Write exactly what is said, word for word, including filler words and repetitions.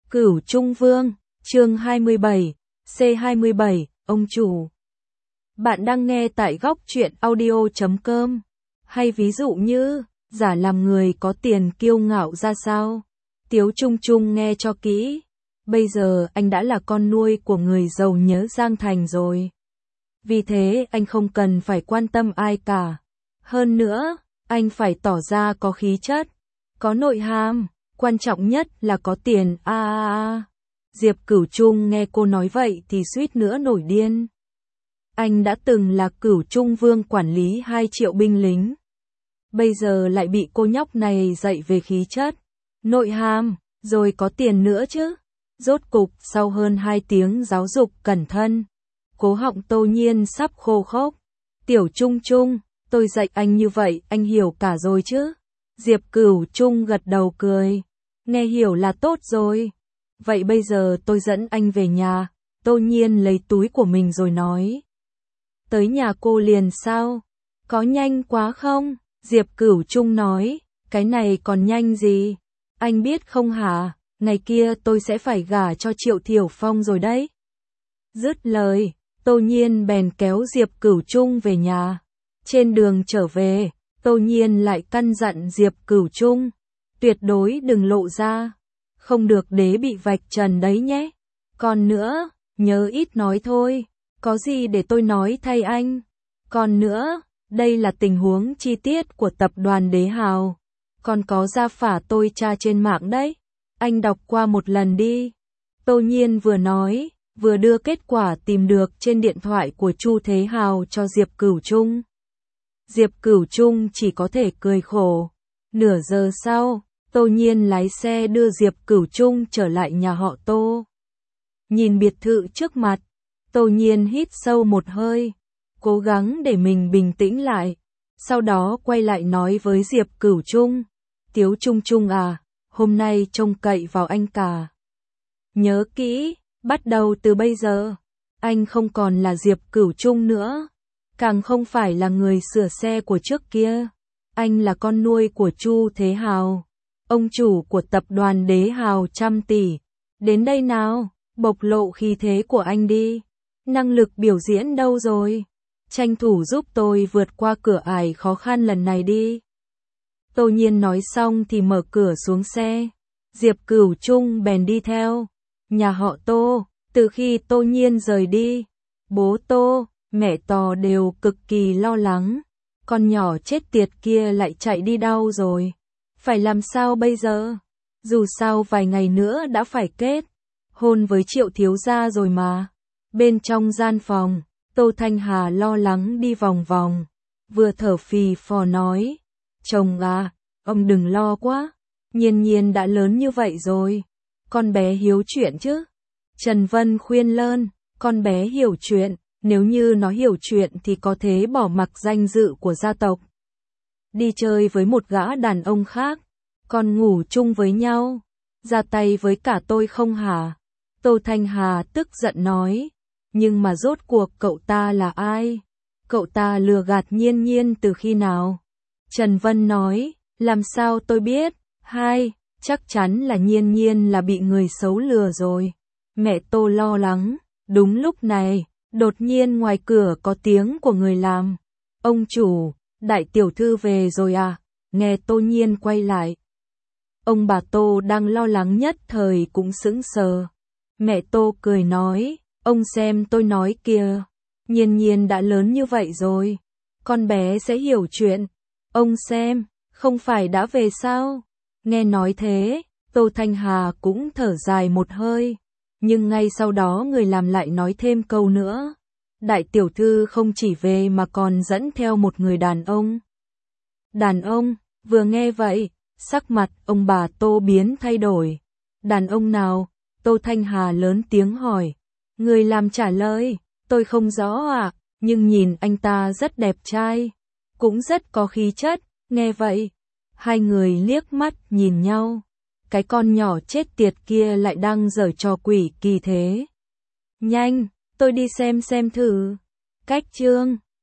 Cửu Trung Vương, chương hai mươi bảy, C hai mươi bảy, ông chủ. Bạn đang nghe tại góc truyện audio chấm com. Hay ví dụ như, giả làm người có tiền kiêu ngạo ra sao? Tiếu Trung Trung nghe cho kỹ. Bây giờ anh đã là con nuôi của người giàu nhớ Giang Thành rồi. Vì thế anh không cần phải quan tâm ai cả. Hơn nữa, anh phải tỏ ra có khí chất, có nội hàm. Quan trọng nhất là có tiền. A a a. Diệp Cửu Trung nghe cô nói vậy thì suýt nữa nổi điên. Anh đã từng là Cửu Trung Vương quản lý hai triệu binh lính. Bây giờ lại bị cô nhóc này dạy về khí chất, nội hàm, rồi có tiền nữa chứ. Rốt cục sau hơn hai tiếng giáo dục cẩn thân, cố họng Tô Nhiên sắp khô khốc. Tiểu Trung Trung, tôi dạy anh như vậy anh hiểu cả rồi chứ? Diệp Cửu Trung gật đầu cười. Nghe hiểu là tốt rồi. Vậy bây giờ tôi dẫn anh về nhà. Tô Nhiên lấy túi của mình rồi nói. Tới nhà cô liền sao? Có nhanh quá không? Diệp Cửu Trung nói. Cái này còn nhanh gì? Anh biết không hả? Ngày kia tôi sẽ phải gả cho Triệu Thiểu Phong rồi đấy. Dứt lời, Tô Nhiên bèn kéo Diệp Cửu Trung về nhà. Trên đường trở về, Tô Nhiên lại căn dặn Diệp Cửu Trung. Tuyệt đối đừng lộ ra. Không được đế bị vạch trần đấy nhé. Còn nữa, nhớ ít nói thôi. Có gì để tôi nói thay anh. Còn nữa, đây là tình huống chi tiết của tập đoàn Đế Hào. Còn có gia phả tôi tra trên mạng đấy. Anh đọc qua một lần đi. Tô Nhiên vừa nói, vừa đưa kết quả tìm được trên điện thoại của Chu Thế Hào cho Diệp Cửu Trung. Diệp Cửu Trung chỉ có thể cười khổ. Nửa giờ sau, Tô Nhiên lái xe đưa Diệp Cửu Trung trở lại nhà họ Tô. Nhìn biệt thự trước mặt, Tô Nhiên hít sâu một hơi, cố gắng để mình bình tĩnh lại. Sau đó quay lại nói với Diệp Cửu Trung. Tiếu Trung Trung à, hôm nay trông cậy vào anh cả. Nhớ kỹ, bắt đầu từ bây giờ, anh không còn là Diệp Cửu Trung nữa. Càng không phải là người sửa xe của trước kia. Anh là con nuôi của Chu Thế Hào, ông chủ của tập đoàn Đế Hào trăm tỷ. Đến đây nào, bộc lộ khí thế của anh đi. Năng lực biểu diễn đâu rồi? Tranh thủ giúp tôi vượt qua cửa ải khó khăn lần này đi. Tô Nhiên nói xong thì mở cửa xuống xe. Diệp Cửu Trung bèn đi theo. Nhà họ Tô, từ khi Tô Nhiên rời đi, bố Tô, mẹ Tò đều cực kỳ lo lắng. Con nhỏ chết tiệt kia lại chạy đi đâu rồi? Phải làm sao bây giờ? Dù sao vài ngày nữa đã phải kết hôn với Triệu thiếu gia rồi mà. Bên trong gian phòng, Tô Thanh Hà lo lắng đi vòng vòng, vừa thở phì phò nói. Chồng à, ông đừng lo quá. Nhiên Nhiên đã lớn như vậy rồi. Con bé hiếu chuyện chứ? Trần Vân khuyên lơn, con bé hiểu chuyện. Nếu như nó hiểu chuyện thì có thể bỏ mặc danh dự của gia tộc. Đi chơi với một gã đàn ông khác, còn ngủ chung với nhau. Ra tay với cả tôi không hả? Tô Thanh Hà tức giận nói. Nhưng mà rốt cuộc cậu ta là ai? Cậu ta lừa gạt Nhiên Nhiên từ khi nào? Trần Vân nói, làm sao tôi biết? Hai, chắc chắn là Nhiên Nhiên là bị người xấu lừa rồi. Mẹ Tô lo lắng. Đúng lúc này, đột nhiên ngoài cửa có tiếng của người làm. Ông chủ, đại tiểu thư về rồi à? Nghe Tô Nhiên quay lại. Ông bà Tô đang lo lắng nhất thời cũng sững sờ. Mẹ Tô cười nói, ông xem tôi nói kìa. Nhiên Nhiên đã lớn như vậy rồi. Con bé sẽ hiểu chuyện. Ông xem, không phải đã về sao? Nghe nói thế, Tô Thanh Hà cũng thở dài một hơi. Nhưng ngay sau đó người làm lại nói thêm câu nữa. Đại tiểu thư không chỉ về mà còn dẫn theo một người đàn ông. Đàn ông, vừa nghe vậy, sắc mặt ông bà Tô biến thay đổi. Đàn ông nào? Tô Thanh Hà lớn tiếng hỏi. Người làm trả lời, tôi không rõ ạ, à, nhưng nhìn anh ta rất đẹp trai, cũng rất có khí chất. Nghe vậy, hai người liếc mắt nhìn nhau. Cái con nhỏ chết tiệt kia lại đang giở trò quỷ kỳ thế. Nhanh, tôi đi xem xem thử. Cách chương